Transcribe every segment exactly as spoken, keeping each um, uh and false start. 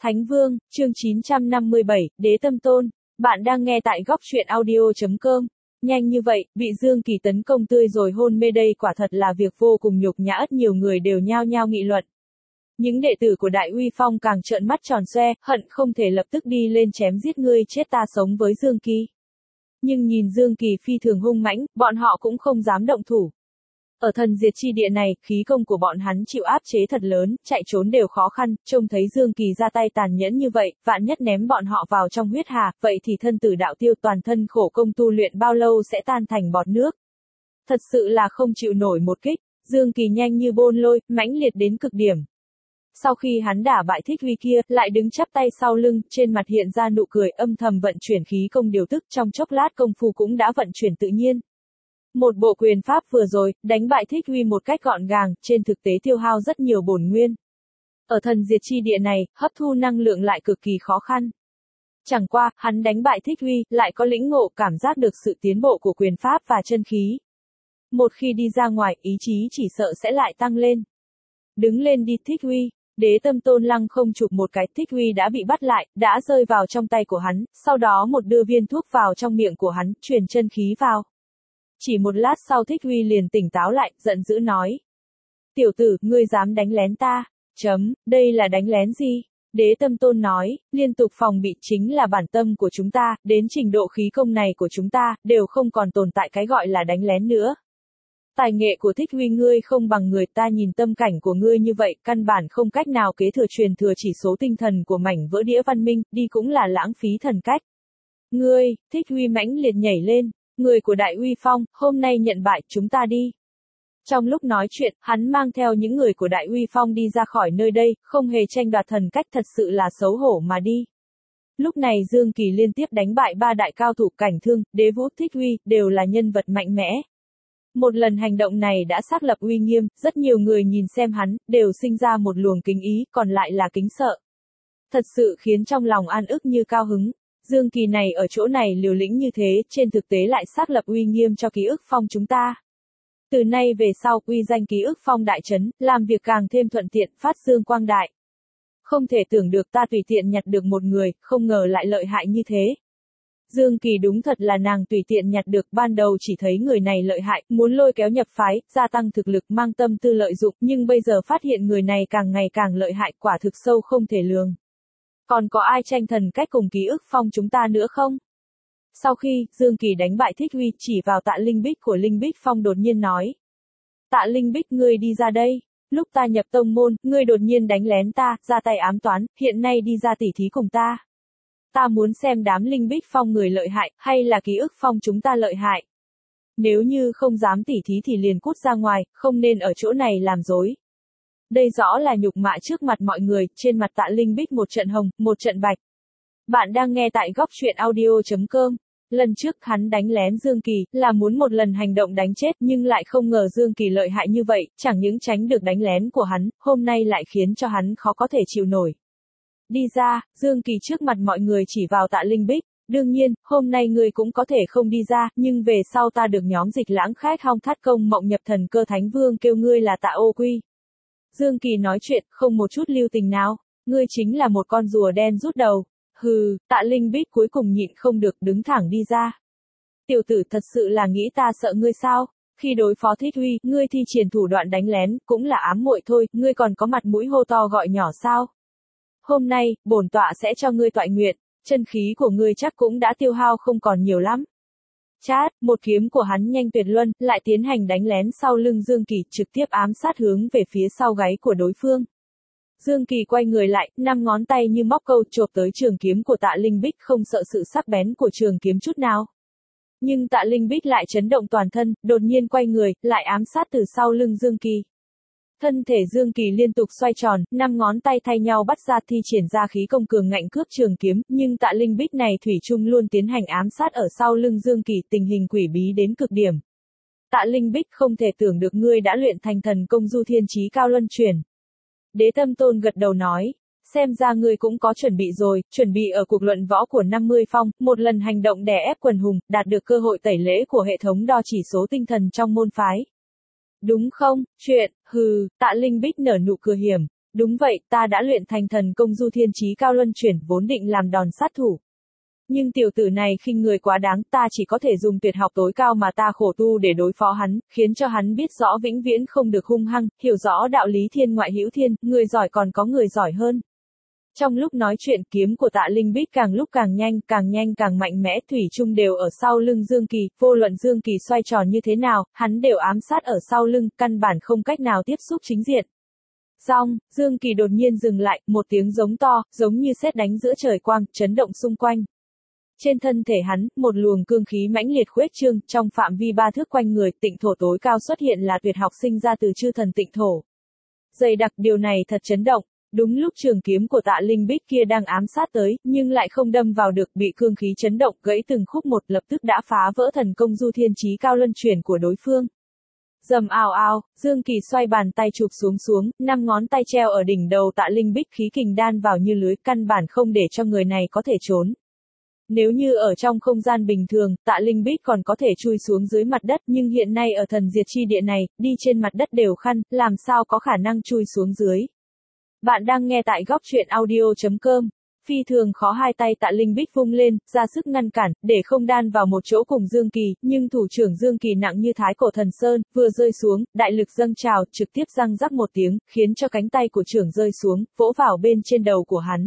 Thánh Vương, chương chín trăm năm mươi bảy, Đế Tâm Tôn. Bạn đang nghe tại góc truyện audio chấm com. Nhanh như vậy, bị Dương Kỳ tấn công tươi rồi hôn mê đây quả thật là việc vô cùng nhục nhã, nhiều người đều nhao nhao nghị luận. Những đệ tử của Đại Uy Phong càng trợn mắt tròn xoe, hận không thể lập tức đi lên chém giết ngươi chết ta sống với Dương Kỳ. Nhưng nhìn Dương Kỳ phi thường hung mãnh, bọn họ cũng không dám động thủ. Ở thần diệt chi địa này, khí công của bọn hắn chịu áp chế thật lớn, chạy trốn đều khó khăn, trông thấy Dương Kỳ ra tay tàn nhẫn như vậy, vạn nhất ném bọn họ vào trong huyết hà, vậy thì thân tử đạo tiêu toàn thân khổ công tu luyện bao lâu sẽ tan thành bọt nước. Thật sự là không chịu nổi một kích, Dương Kỳ nhanh như bôn lôi, mãnh liệt đến cực điểm. Sau khi hắn đả bại Thích Huy kia, lại đứng chắp tay sau lưng, trên mặt hiện ra nụ cười, âm thầm vận chuyển khí công điều tức, trong chốc lát công phu cũng đã vận chuyển tự nhiên. Một bộ quyền pháp vừa rồi, đánh bại Thích Huy một cách gọn gàng, trên thực tế tiêu hao rất nhiều bổn nguyên. Ở thần diệt chi địa này, hấp thu năng lượng lại cực kỳ khó khăn. Chẳng qua, hắn đánh bại Thích Huy, lại có lĩnh ngộ, cảm giác được sự tiến bộ của quyền pháp và chân khí. Một khi đi ra ngoài, ý chí chỉ sợ sẽ lại tăng lên. Đứng lên đi Thích Huy. Đế Tâm Tôn lăng không chụp một cái, Thích Huy đã bị bắt lại, đã rơi vào trong tay của hắn, sau đó một đưa viên thuốc vào trong miệng của hắn, truyền chân khí vào. Chỉ một lát sau Thích Huy liền tỉnh táo lại, giận dữ nói. Tiểu tử, ngươi dám đánh lén ta? Chấm, đây là đánh lén gì? Đế Tâm Tôn nói, liên tục phòng bị chính là bản tâm của chúng ta, đến trình độ khí công này của chúng ta, đều không còn tồn tại cái gọi là đánh lén nữa. Tài nghệ của Thích Huy ngươi không bằng người ta, nhìn tâm cảnh của ngươi như vậy, căn bản không cách nào kế thừa truyền thừa chỉ số tinh thần của mảnh vỡ đĩa văn minh, đi cũng là lãng phí thần cách. Ngươi, Thích Huy mãnh liệt nhảy lên. Người của Đại Uy Phong, hôm nay nhận bại, chúng ta đi. Trong lúc nói chuyện, hắn mang theo những người của Đại Uy Phong đi ra khỏi nơi đây, không hề tranh đoạt thần cách, thật sự là xấu hổ mà đi. Lúc này Dương Kỳ liên tiếp đánh bại ba đại cao thủ Cảnh Thương, Đế Vũ, Thích Huy, đều là nhân vật mạnh mẽ. Một lần hành động này đã xác lập uy nghiêm, rất nhiều người nhìn xem hắn, đều sinh ra một luồng kính ý, còn lại là kính sợ. Thật sự khiến trong lòng an ức như cao hứng. Dương Kỳ này ở chỗ này liều lĩnh như thế, trên thực tế lại xác lập uy nghiêm cho Ký Ức Phong chúng ta. Từ nay về sau, uy danh Ký Ức Phong đại trấn, làm việc càng thêm thuận tiện, phát dương quang đại. Không thể tưởng được ta tùy tiện nhặt được một người, không ngờ lại lợi hại như thế. Dương Kỳ đúng thật là nàng tùy tiện nhặt được, ban đầu chỉ thấy người này lợi hại, muốn lôi kéo nhập phái, gia tăng thực lực, mang tâm tư lợi dụng, nhưng bây giờ phát hiện người này càng ngày càng lợi hại, quả thực sâu không thể lường. Còn có ai tranh thần cách cùng Ký Ức Phong chúng ta nữa không? Sau khi, Dương Kỳ đánh bại Thích Huy, chỉ vào Tạ Linh Bích của Linh Bích Phong đột nhiên nói. Tạ Linh Bích, ngươi đi ra đây. Lúc ta nhập tông môn, ngươi đột nhiên đánh lén ta, ra tay ám toán, hiện nay đi ra tỉ thí cùng ta. Ta muốn xem đám Linh Bích Phong người lợi hại, hay là Ký Ức Phong chúng ta lợi hại. Nếu như không dám tỉ thí thì liền cút ra ngoài, không nên ở chỗ này làm dối. Đây rõ là nhục mạ trước mặt mọi người, trên mặt Tạ Linh Bích một trận hồng, một trận bạch. Bạn đang nghe tại góc truyện audio chấm com. Lần trước hắn đánh lén Dương Kỳ, là muốn một lần hành động đánh chết, nhưng lại không ngờ Dương Kỳ lợi hại như vậy, chẳng những tránh được đánh lén của hắn, hôm nay lại khiến cho hắn khó có thể chịu nổi. Đi ra, Dương Kỳ trước mặt mọi người chỉ vào Tạ Linh Bích. Đương nhiên, hôm nay ngươi cũng có thể không đi ra, nhưng về sau ta được nhóm Dịch Lãng Khách Hong Thắt Công Mộng Nhập Thần Cơ Thánh Vương kêu ngươi là Tạ Ô Quy. Dương Kỳ nói chuyện, không một chút lưu tình nào, ngươi chính là một con rùa đen rút đầu. Hừ, Tạ Linh Bích cuối cùng nhịn không được, đứng thẳng đi ra. Tiểu tử, thật sự là nghĩ ta sợ ngươi sao? Khi đối phó Thích Huy, ngươi thi triển thủ đoạn đánh lén, cũng là ám muội thôi, ngươi còn có mặt mũi hô to gọi nhỏ sao? Hôm nay, bổn tọa sẽ cho ngươi toại nguyện, chân khí của ngươi chắc cũng đã tiêu hao không còn nhiều lắm. Chát, một kiếm của hắn nhanh tuyệt luân, lại tiến hành đánh lén sau lưng Dương Kỳ, trực tiếp ám sát hướng về phía sau gáy của đối phương. Dương Kỳ quay người lại, năm ngón tay như móc câu chộp tới trường kiếm của Tạ Linh Bích, không sợ sự sắc bén của trường kiếm chút nào. Nhưng Tạ Linh Bích lại chấn động toàn thân, đột nhiên quay người, lại ám sát từ sau lưng Dương Kỳ. Thân thể Dương Kỳ liên tục xoay tròn, năm ngón tay thay nhau bắt ra thi triển ra khí công cường ngạnh cướp trường kiếm, nhưng Tạ Linh Bích này thủy chung luôn tiến hành ám sát ở sau lưng Dương Kỳ, tình hình quỷ bí đến cực điểm. Tạ Linh Bích, không thể tưởng được ngươi đã luyện thành thần công Du Thiên Chí Cao Luân Chuyển. Đế Tâm Tôn gật đầu nói, xem ra ngươi cũng có chuẩn bị rồi, chuẩn bị ở cuộc luận võ của năm mươi phong, một lần hành động đè ép quần hùng, đạt được cơ hội tẩy lễ của hệ thống đo chỉ số tinh thần trong môn phái. Đúng không, chuyện, hừ, Tạ Linh Bích nở nụ cười hiểm, Đúng vậy, ta đã luyện thành thần công du thiên chí cao luân chuyển, vốn định làm đòn sát thủ. Nhưng tiểu tử này khinh người quá đáng, ta chỉ có thể dùng tuyệt học tối cao mà ta khổ tu để đối phó hắn, khiến cho hắn biết rõ vĩnh viễn không được hung hăng, hiểu rõ đạo lý thiên ngoại hữu thiên, người giỏi còn có người giỏi hơn. Trong lúc nói chuyện, kiếm của Tạ Linh Bích càng lúc càng nhanh, càng nhanh càng mạnh mẽ, thủy chung đều ở sau lưng Dương Kỳ, vô luận Dương Kỳ xoay tròn như thế nào, hắn đều ám sát ở sau lưng, căn bản không cách nào tiếp xúc chính diện. Xong, Dương Kỳ đột nhiên dừng lại, một tiếng giống to, giống như sét đánh giữa trời quang, chấn động xung quanh. Trên thân thể hắn, một luồng cương khí mãnh liệt khuếch trương, trong phạm vi ba thước quanh người, tịnh thổ tối cao xuất hiện là tuyệt học sinh ra từ chư thần tịnh thổ. Dày đặc, điều này thật chấn động. Đúng lúc trường kiếm của Tạ Linh Bích kia đang ám sát tới, nhưng lại không đâm vào được, bị cương khí chấn động, gãy từng khúc một, lập tức đã phá vỡ thần công du thiên chí cao luân chuyển của đối phương. Rầm ào ào, Dương Kỳ xoay bàn tay chụp xuống xuống, năm ngón tay treo ở đỉnh đầu Tạ Linh Bích, khí kình đan vào như lưới, căn bản không để cho người này có thể trốn. Nếu như ở trong không gian bình thường, Tạ Linh Bích còn có thể chui xuống dưới mặt đất, nhưng hiện nay ở thần diệt chi địa này, đi trên mặt đất đều khăn, làm sao có khả năng chui xuống dưới. Bạn đang nghe tại góc truyện audio chấm com. Phi thường khó, hai tay Tạ Linh Bích vung lên, ra sức ngăn cản, để không đan vào một chỗ cùng Dương Kỳ, nhưng thủ trưởng Dương Kỳ nặng như thái cổ thần sơn, vừa rơi xuống, đại lực dâng trào, trực tiếp răng rắc một tiếng, khiến cho cánh tay của trưởng rơi xuống, vỗ vào bên trên đầu của hắn.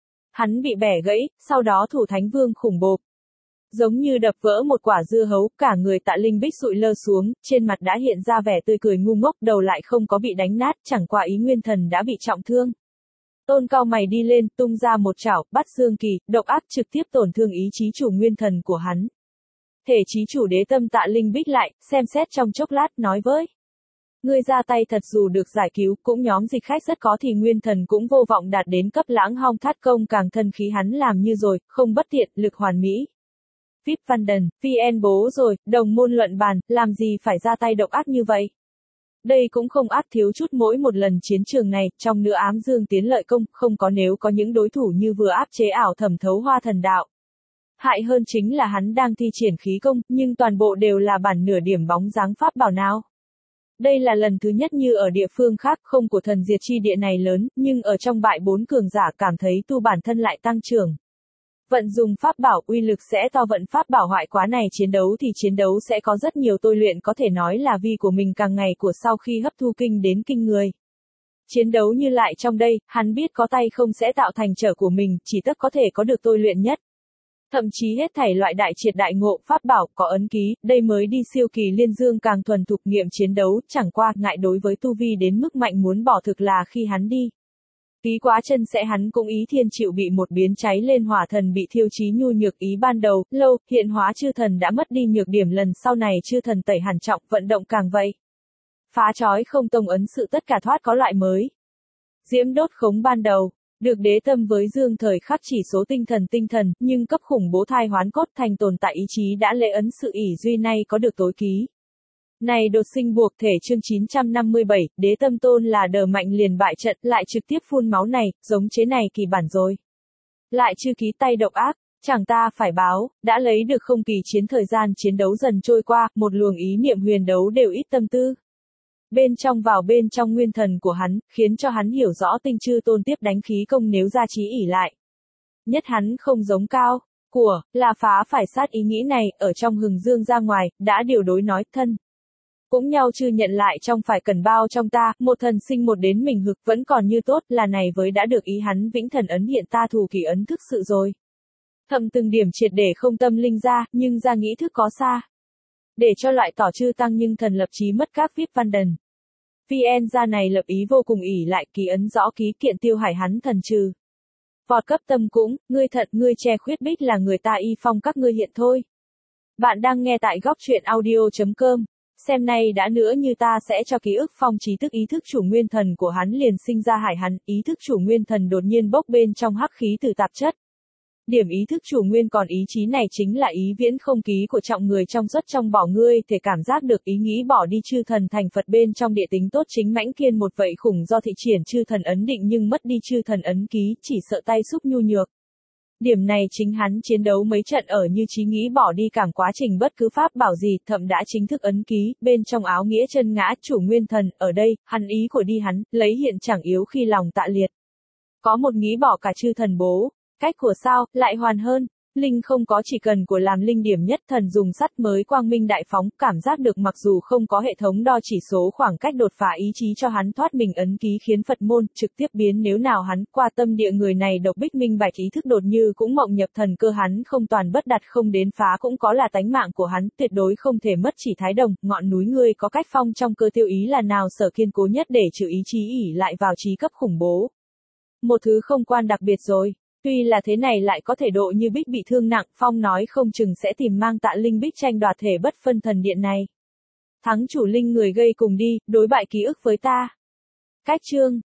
Hắn bị bẻ gãy, sau đó thủ thánh vương khủng bộp. Giống như đập vỡ một quả dưa hấu, cả người Tạ Linh Bích sụi lơ xuống, trên mặt đã hiện ra vẻ tươi cười ngu ngốc, đầu lại không có bị đánh nát, chẳng qua ý nguyên thần đã bị trọng thương. Tôn cao mày đi lên, tung ra một chảo, bắt Dương Kỳ, độc ác trực tiếp tổn thương ý chí chủ nguyên thần của hắn. Thể chí chủ đế tâm Tạ Linh Bích lại, xem xét trong chốc lát, nói với. Ngươi ra tay thật, dù được giải cứu, cũng nhóm dịch khách rất có thì nguyên thần cũng vô vọng đạt đến cấp lãng hong thát công, càng thân khí hắn làm như rồi, không bất tiện, lực hoàn mỹ. Vip Văn Đần, vê en bố rồi, đồng môn luận bàn, làm gì phải ra tay độc ác như vậy? Đây cũng không ác thiếu chút, mỗi một lần chiến trường này, trong nửa ám dương tiến lợi công, không có nếu có những đối thủ như vừa áp chế ảo thẩm thấu hoa thần đạo. Hại hơn chính là hắn đang thi triển khí công, nhưng toàn bộ đều là bản nửa điểm bóng dáng pháp bảo nào. Đây là lần thứ nhất như ở địa phương khác, không của thần diệt chi địa này lớn, nhưng ở trong bại bốn cường giả cảm thấy tu bản thân lại tăng trưởng. Vận dùng pháp bảo uy lực sẽ to, vận pháp bảo hoại quá này chiến đấu thì chiến đấu sẽ có rất nhiều tôi luyện, có thể nói là vi của mình càng ngày của sau khi hấp thu kinh đến kinh người. Chiến đấu như lại trong đây, hắn biết có tay không sẽ tạo thành trở của mình, chỉ tất có thể có được tôi luyện nhất. Thậm chí hết thảy loại đại triệt đại ngộ, pháp bảo, có ấn ký, đây mới đi siêu kỳ liên dương càng thuần thục nghiệm chiến đấu, chẳng qua, ngại đối với tu vi đến mức mạnh muốn bỏ thực là khi hắn đi. Ký quá chân sẽ hắn cũng ý thiên chịu bị một biến cháy lên hỏa thần bị thiêu chí nhu nhược ý ban đầu, lâu, hiện hóa chư thần đã mất đi nhược điểm, lần sau này chư thần tẩy hàn trọng, vận động càng vậy. Phá trói không tông ấn sự tất cả thoát có loại mới. Diễm đốt khống ban đầu. Được đế tâm với dương thời khắc chỉ số tinh thần tinh thần, nhưng cấp khủng bố thai hoán cốt thành tồn tại ý chí đã lệ ấn sự ỷ duy nay có được tối ký. Này đột sinh buộc thể chương chín trăm năm mươi bảy, đế tâm tôn là đờ mạnh liền bại trận, lại trực tiếp phun máu này, giống chế này kỳ bản rồi. Lại chưa ký tay độc ác, chẳng ta phải báo, đã lấy được không kỳ chiến, thời gian chiến đấu dần trôi qua, một luồng ý niệm huyền đấu đều ít tâm tư. Bên trong vào bên trong nguyên thần của hắn, khiến cho hắn hiểu rõ tinh chư tôn tiếp đánh khí công nếu ra trí ỷ lại. Nhất hắn không giống cao, của, là phá phải sát ý nghĩ này, ở trong hừng dương ra ngoài, đã điều đối nói, thân. Cũng nhau chư nhận lại trong phải cần bao trong ta, một thần sinh một đến mình hực vẫn còn như tốt, là này với đã được ý hắn vĩnh thần ấn hiện ta thù kỳ ấn thức sự rồi. Thậm từng điểm triệt để không tâm linh ra, nhưng ra nghĩ thức có xa. Để cho loại tỏ chư tăng nhưng thần lập chí mất các vip văn đần. vê en ra này lập ý vô cùng ỷ lại, ký ấn rõ ký kiện tiêu hải hắn thần trừ. Vọt cấp tâm cũng, ngươi thật ngươi che khuyết bích là người ta y phong các ngươi hiện thôi. Bạn đang nghe tại góc truyện audio chấm com. Xem nay đã nữa như ta sẽ cho ký ức phong trí thức ý thức chủ nguyên thần của hắn liền sinh ra hải hắn, ý thức chủ nguyên thần đột nhiên bốc bên trong hắc khí từ tạp chất. Điểm ý thức chủ nguyên còn ý chí này chính là ý viễn không ký của trọng người trong xuất trong bỏ ngươi, thể cảm giác được ý nghĩ bỏ đi chư thần thành Phật bên trong địa tính tốt chính mãnh kiên một vậy khủng do thị triển chư thần ấn định nhưng mất đi chư thần ấn ký, chỉ sợ tay xúc nhu nhược. Điểm này chính hắn chiến đấu mấy trận ở như trí nghĩ bỏ đi cảm quá trình bất cứ pháp bảo gì, thậm đã chính thức ấn ký, bên trong áo nghĩa chân ngã, chủ nguyên thần, ở đây, hắn ý của đi hắn, lấy hiện chẳng yếu khi lòng tạ liệt. Có một nghĩ bỏ cả chư thần bố, cách của sao, lại hoàn hơn. Linh không có chỉ cần của làm linh điểm nhất thần dùng sắt mới quang minh đại phóng, cảm giác được mặc dù không có hệ thống đo chỉ số khoảng cách đột phá ý chí cho hắn thoát mình ấn ký khiến Phật môn trực tiếp biến nếu nào hắn qua tâm địa người này độc bích minh bạch ý thức đột như cũng mộng nhập thần cơ hắn không toàn bất đặt không đến phá cũng có là tánh mạng của hắn tuyệt đối không thể mất chỉ thái đồng, ngọn núi ngươi có cách phong trong cơ tiêu ý là nào sở kiên cố nhất để trừ ý chí ỉ lại vào trí cấp khủng bố. Một thứ không quan đặc biệt rồi. Tuy là thế này lại có thể độ như Bích bị thương nặng, Phong nói không chừng sẽ tìm mang Tạ Linh Bích tranh đoạt thể bất phân thần điện này. Thắng chủ linh người gây cùng đi, đối bại ký ức với ta. Cách chương